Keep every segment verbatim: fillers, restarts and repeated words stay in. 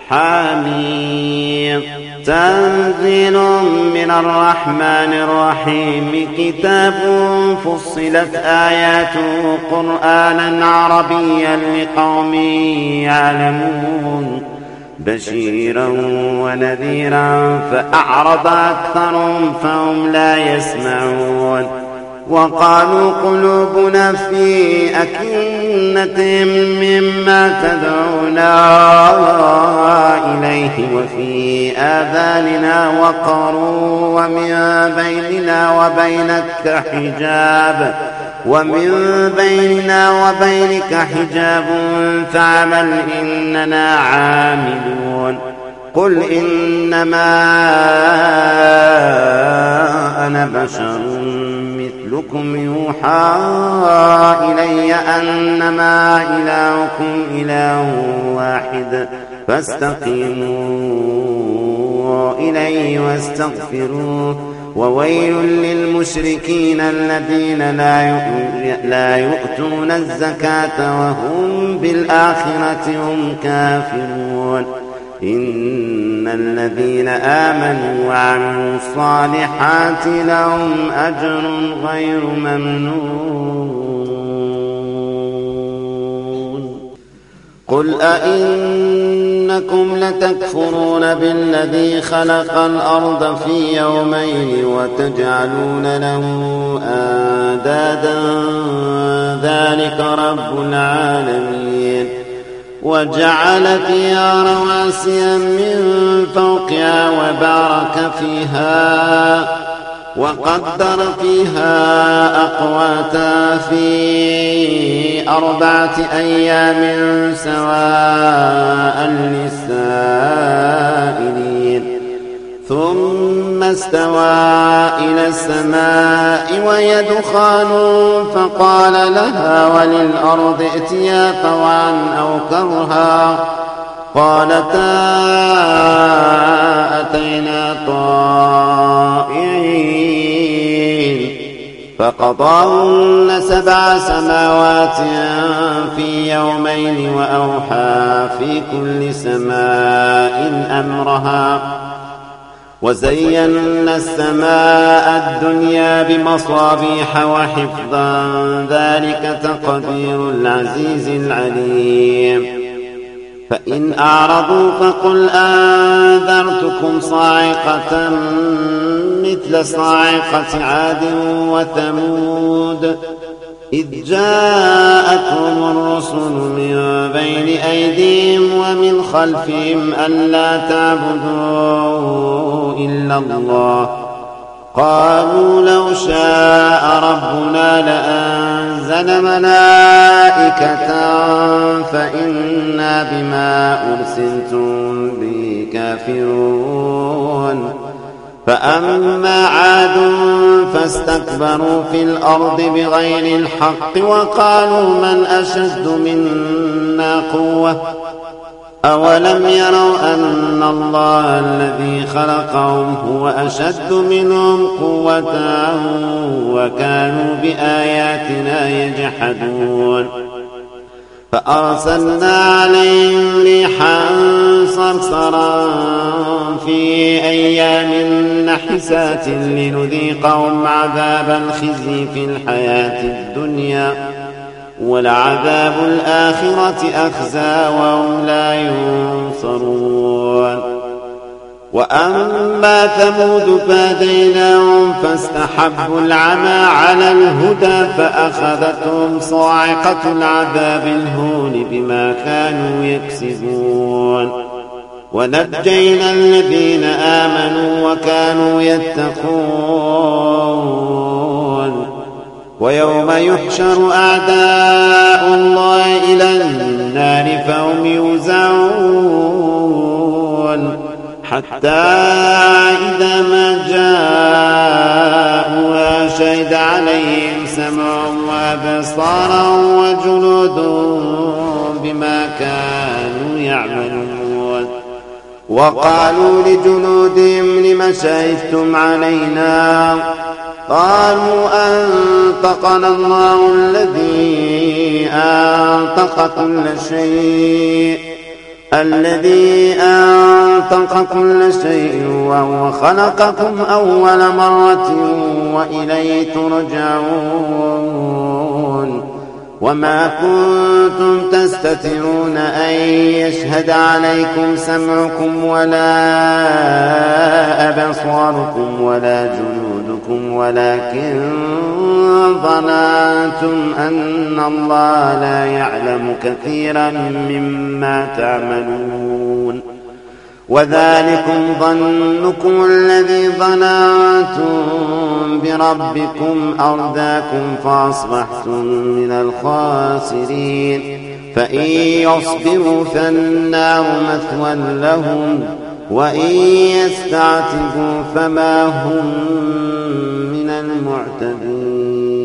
حميم. تنزيل من الرحمن الرحيم. كتاب فصلت آياته قرآنا عربيا لقوم يعلمون بشيرا ونذيرا فأعرض أكثرهم فهم لا يسمعون. وقالوا قلوبنا في أكنة مما تدعونا إليه وفي آذاننا وقر ومن بيننا وبينك حجاب ومن بيننا وبينك حجاب فاعمل إننا عاملون. قل إنما أنا بشر مثلكم يوحى إلي أنما إلهكم إله واحد فاستقيموا إليه واستغفروه. وويل للمشركين الذين لا يؤتون الزكاة وهم بالآخرة هم كافرون. إن الذين آمنوا وعملوا الصالحات لهم أجر غير ممنون. قل أئنكم لتكفرون بالذي خلق الأرض في يومين وتجعلون له أندادا ذلك رب العالمين. وجعل فيها رواسي من فوقها وبارك فيها وقدر فيها أقواتها في أربعة أيام سواء للسائلين. ثم استوى إلى السماء وهي دخان فقال لها وللأرض ائتيا طوعا أو كرها قالتا أتينا طائعين. فقضاهن سبع سماوات في يومين وأوحى في كل سماء أمرها. وزينا السماء الدنيا بمصابيح وحفظا ذلك تقدير العزيز العليم. فإن أعرضوا فقل أنذرتكم صاعقة مثل صاعقة عاد وثمود إذ جاءتهم الرسل من بين أيديهم ومن خلفهم ألا تعبدوا إلا الله قالوا لو شاء ربنا لأنزل ملائكة فإنا بما أرسلتم به كافرون. فأما عاد فاستكبروا في الأرض بغير الحق وقالوا من أشد منا قوة أولم يروا أن الله الذي خلقهم هو أشد منهم قوة وكانوا بآياتنا يجحدون. فأرسلنا عليهم ريحا صرصرا في أيام نحسات لنذيقهم عذاب الخزي في الحياة الدنيا ولعذاب الآخرة أخزى وهم لا ينصرون. وأما ثمود فهديناهم فاستحبوا العمى على الهدى فأخذتهم صاعقة العذاب الهون بما كانوا يكسبون. ونجينا الذين آمنوا وكانوا يتقون. ويوم يحشر أعداء الله إلى النار فهم يوزعون حتى إذا ما جاءوها شهد عليهم سمعهم وأبصارهم وجلودهم بما كانوا يعملون. وقالوا لجلودهم لم شهدتم علينا قالوا أنطقنا الله الذي أنطق كل شيء الذي أنطق كل شيء وهو خلقكم أول مرة وإليه ترجعون وما كنتم تستترون أن يشهد عليكم سمعكم ولا أبصاركم ولا جلودكم ولكن ظننتم أن الله لا يعلم كثيرا مما تعملون وذلكم ظنكم الذي ظننتم بربكم أرداكم فأصبحتم من الخاسرين فإن يصبروا فالنار مثوى لهم وإن يستعتبوا فما هم من المعتدين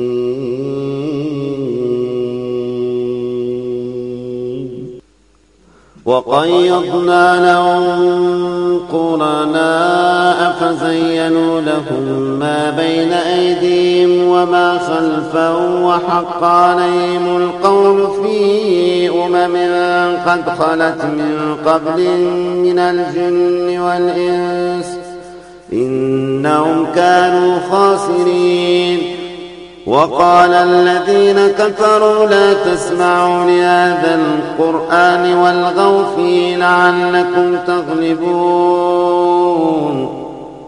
وقيضنا لهم قرناء فزينوا لهم ما بين أيديهم وما خلفهم وحق عليهم القول في أمم قد خلت من قبل من الجن والإنس إنهم كانوا خاسرين وقال الذين كفروا لا تسمعوا لهذا القرآن والغوا فيه لعلكم تغلبون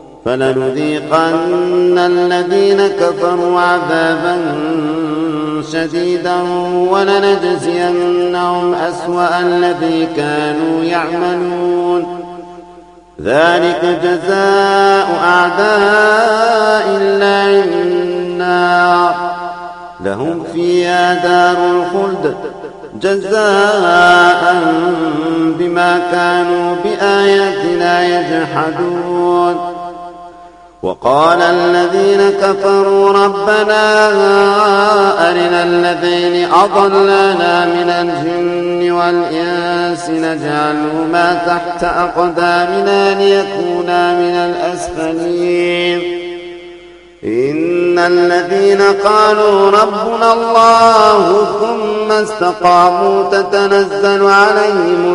فلنذيقن الذين كفروا عذابا شديدا ولنجزينهم أسوأ الذي كانوا يعملون ذلك جزاء أعداء الله النار لهم فيها دار الخلد جزاء بما كانوا بآياتنا يجحدون وقال الذين كفروا ربنا أرنا الذين أضلانا من الجن والإنس نجعلهما تحت أقدامنا ليكونا من الأسفلين إن الذين قالوا ربنا الله ثم استقاموا تتنزل عليهم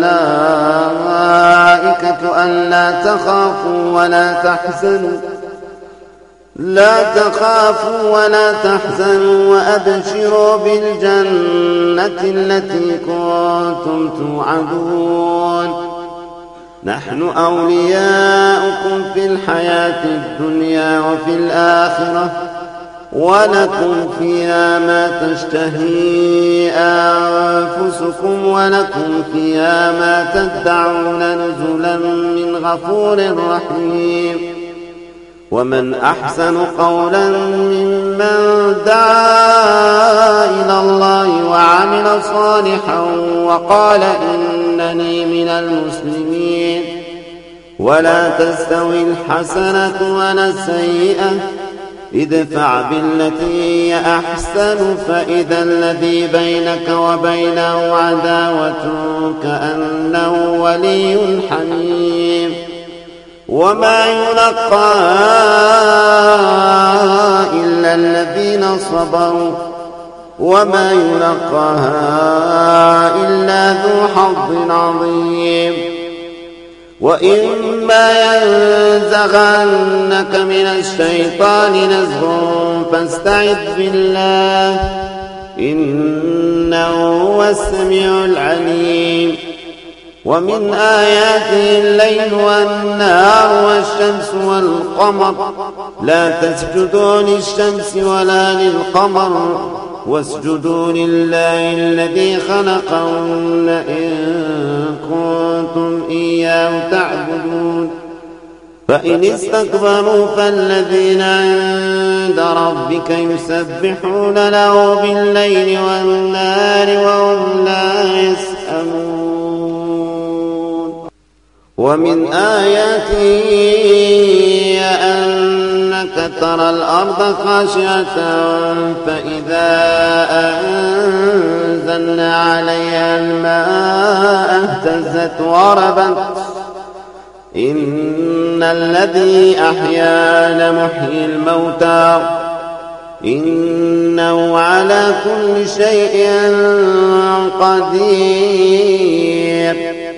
الملائكة ألا تخافوا ولا تحزنوا لا تخافوا ولا تحزنوا وأبشروا بالجنة التي كنتم توعدون نحن أولياؤكم في الحياة الدنيا وفي الآخرة ولكم فيها ما تشتهي أنفسكم ولكم فيها ما تدعون نزلا من غفور رحيم ومن أحسن قولا ممن دعا إلى الله وعمل صالحا وقال إنني من المسلمين ولا تستوي الحسنة ولا السيئة ادفع بالتي هي أحسن فإذا الذي بينك وبينه عداوة كأنه ولي حميم وما يلقى إلا الذين صبروا وما يلقاها إلا ذو حظ عظيم وإما ينزغنك من الشيطان نزغ فاستعذ بالله إنه هو السميع العليم ومن آياته الليل والنهار والشمس والقمر لا تسجدوا للشمس ولا للقمر واسجدوا لله الذي خلقهن إن كنتم إياه تعبدون فإن استكبروا فالذين عند ربك يسبحون له بالليل والنهار وهم لا يسأمون ومن آياته أنك ترى الأرض خاشعة فإذا أنزلنا عليها الماء اهتزت وربت إن الذي أحيا لمحيي الموتى إنه على كل شيء قدير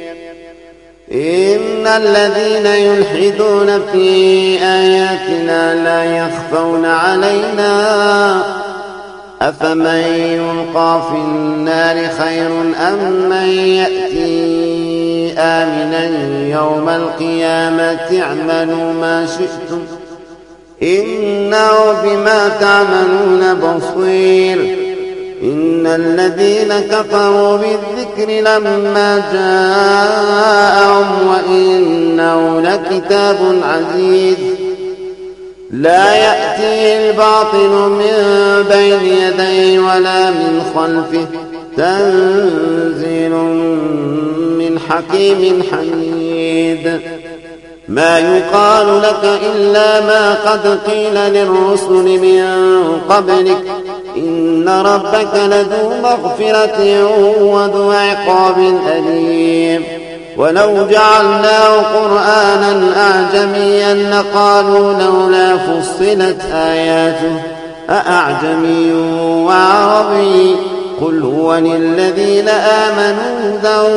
إن الذين يلحدون في آياتنا لا يخفون علينا أفمن يلقى في النار خير أم من يأتي آمنا يوم القيامة اعملوا ما شئتم إنه بما تعملون بصير. إن الذين كفروا بالذكر لما جاءهم وإنه لكتاب عزيز لا يأتيه الباطل من بين يديه ولا من خلفه تنزيل من حكيم حميد. ما يقال لك إلا ما قد قيل للرسل من قبلك إن ربك لذو مغفرة وذو عقاب أليم. ولو جعلناه قرآنا أعجميا لقالوا لولا فصلت آياته أأعجمي وعربي قل هو للذين آمنوا هدى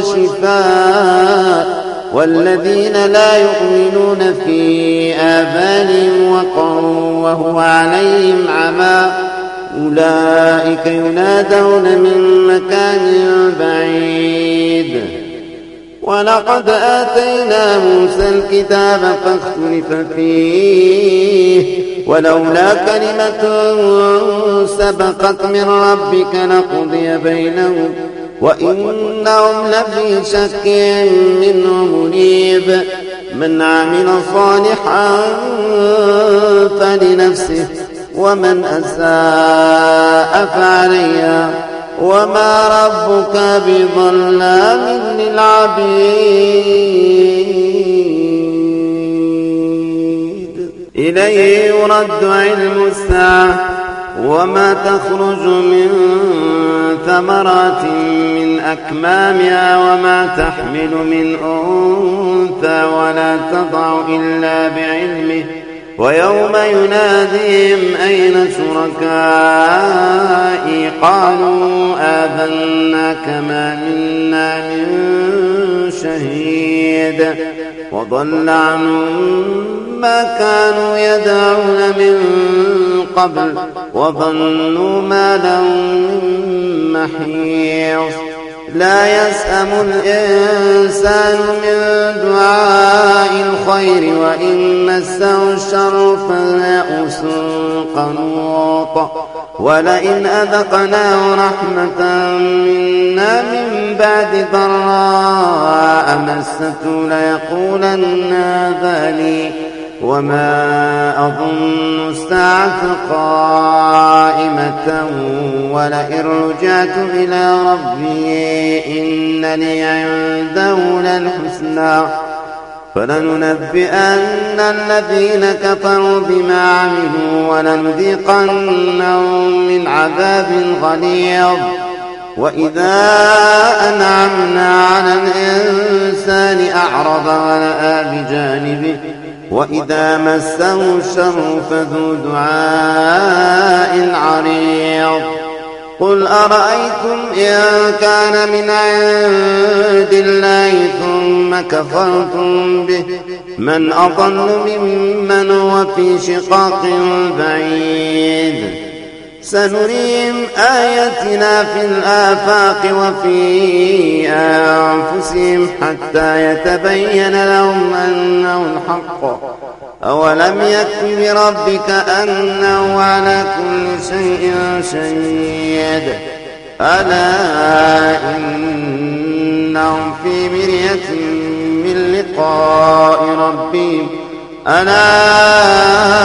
وشفاء والذين لا يؤمنون في آذانهم وقر وهو عليهم عمى أولئك ينادون من مكان بعيد. ولقد آتينا موسى الكتاب فاختلف فيه ولولا كلمة سبقت من ربك لقضي بينهم وإنهم لفي شك منه مريب. من عمل صالحا فلنفسه ومن أساء فعليها وما ربك بظلام للعبيد. إليه يرد علم الساعة وما تخرج من ثمرات من أكمامها وما تحمل من أنثى ولا تضع إلا بعلمه ويوم يناديهم أين شركائي قالوا آذناك ما منا من شهيد وضل عنهم ما كانوا يدعون من قبل وظنوا ما لهم من محيص. لا يسأم الإنسان من دعاء الخير وإن مسه الشر فيئوس قنوط. ولئن أذقناه رحمة منا من بعد ضراء مسته ليقولن هذا لي وما أظن الساعة قائمة ولئن رجعت إلى ربي إن لي عنده للحسنى فلننبئن الذين كفروا بما عملوا ولنذيقنهم من عذاب غليظ. وإذا أنعمنا على الإنسان أعرض ونأى بجانبه وإذا مسه الشر فذو دعاء عريض. قل أرأيتم إن كان من عند الله ثم كفرتم به من أضل ممن هو في شقاق بعيد. سنريهم آياتنا في الآفاق وفي أنفسهم حتى يتبين لهم أنه الحق. أولم يكف بربك أنه على كل شيء شهيد. ألا إنهم في مرية من لقاء ربهم ألا